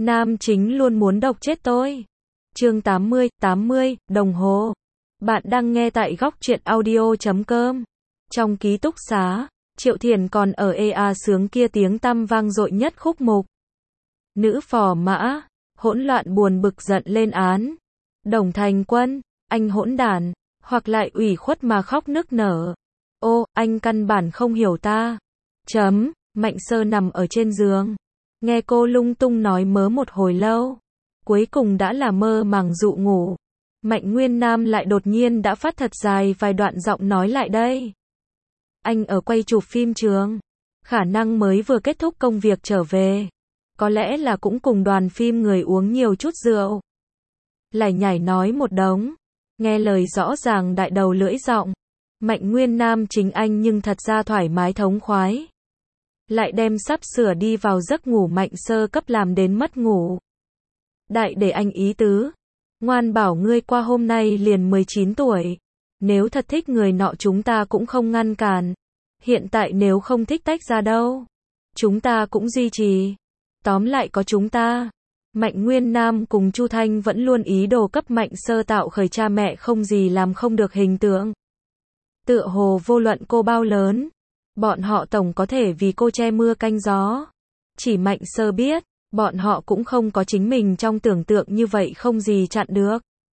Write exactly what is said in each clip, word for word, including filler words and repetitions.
Nam chính luôn muốn độc chết tôi. Chương tám mươi, tám mươi, đồng hồ. Bạn đang nghe tại góc truyện audio chấm com. Trong ký túc xá, Triệu Thiền còn ở ê a sướng kia tiếng tăm vang dội nhất khúc mục. Nữ phò mã, hỗn loạn buồn bực giận lên án. Đồng Thành Quân, anh hỗn đản, hoặc lại ủy khuất mà khóc nức nở. Ô, anh căn bản không hiểu ta. Chấm, Mạnh Sơ nằm ở trên giường. Nghe cô lung tung nói mớ một hồi lâu. Cuối cùng đã là mơ màng dụ ngủ. Mạnh Nguyên Nam lại đột nhiên đã phát thật dài vài đoạn giọng nói lại đây. Anh ở quay chụp phim trường. Khả năng mới vừa kết thúc công việc trở về. Có lẽ là cũng cùng đoàn phim người uống nhiều chút rượu. Lại nhảy nói một đống. Nghe lời rõ ràng đại đầu lưỡi giọng. Mạnh Nguyên Nam chính anh nhưng thật ra thoải mái thống khoái. Lại đem sắp sửa đi vào giấc ngủ Mạnh Sơ cấp làm đến mất ngủ. Đại để anh ý tứ. Ngoan bảo ngươi qua hôm nay liền mười chín tuổi. Nếu thật thích người nọ chúng ta cũng không ngăn cản. Hiện tại nếu không thích tách ra đâu. Chúng ta cũng duy trì. Tóm lại có chúng ta. Mạnh Nguyên Nam cùng Chu Thanh vẫn luôn ý đồ cấp Mạnh Sơ tạo khởi cha mẹ không gì làm không được hình tượng. Tựa hồ vô luận cô bao lớn. Bọn họ tổng có thể vì cô che mưa canh gió. Chỉ Mạnh Sơ biết, bọn họ cũng không có chính mình trong tưởng tượng như vậy không gì chặn được.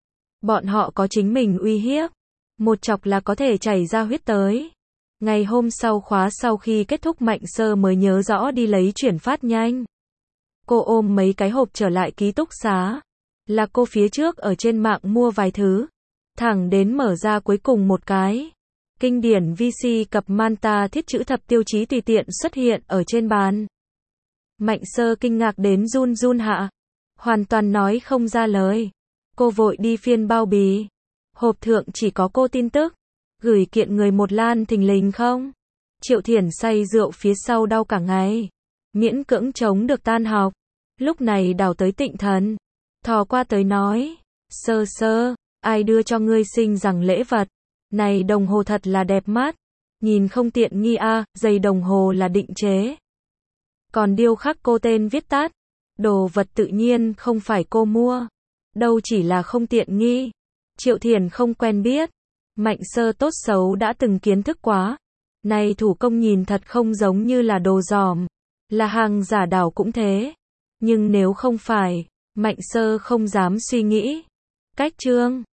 Bọn họ có chính mình uy hiếp. Một chọc là có thể chảy ra huyết tới. Ngày hôm sau khóa sau khi kết thúc Mạnh Sơ mới nhớ rõ đi lấy chuyển phát nhanh. Cô ôm mấy cái hộp trở lại ký túc xá. Là cô phía trước ở trên mạng mua vài thứ. Thẳng đến mở ra cuối cùng một cái. Kinh điển vê xê cặp Manta thiết chữ thập tiêu chí tùy tiện xuất hiện ở trên bàn. Mạnh Sơ kinh ngạc đến run run hạ. Hoàn toàn nói không ra lời. Cô vội đi phiên bao bì. Hộp thượng chỉ có cô tin tức. Gửi kiện người một lan thình lình không? Triệu Thiển say rượu phía sau đau cả ngày. Miễn cưỡng chống được tan học. Lúc này đào tới Tịnh Thần. Thò qua tới nói. Sơ sơ, ai đưa cho ngươi sinh rằng lễ vật? Này đồng hồ thật là đẹp mắt. Nhìn không tiện nghi a, à, giày đồng hồ là định chế. Còn điêu khắc cô tên viết tắt. Đồ vật tự nhiên không phải cô mua. Đâu chỉ là không tiện nghi. Triệu Thiền không quen biết. Mạnh Sơ tốt xấu đã từng kiến thức quá. Này thủ công nhìn thật không giống như là đồ giòm. Là hàng giả đảo cũng thế. Nhưng nếu không phải, Mạnh Sơ không dám suy nghĩ. Cách chương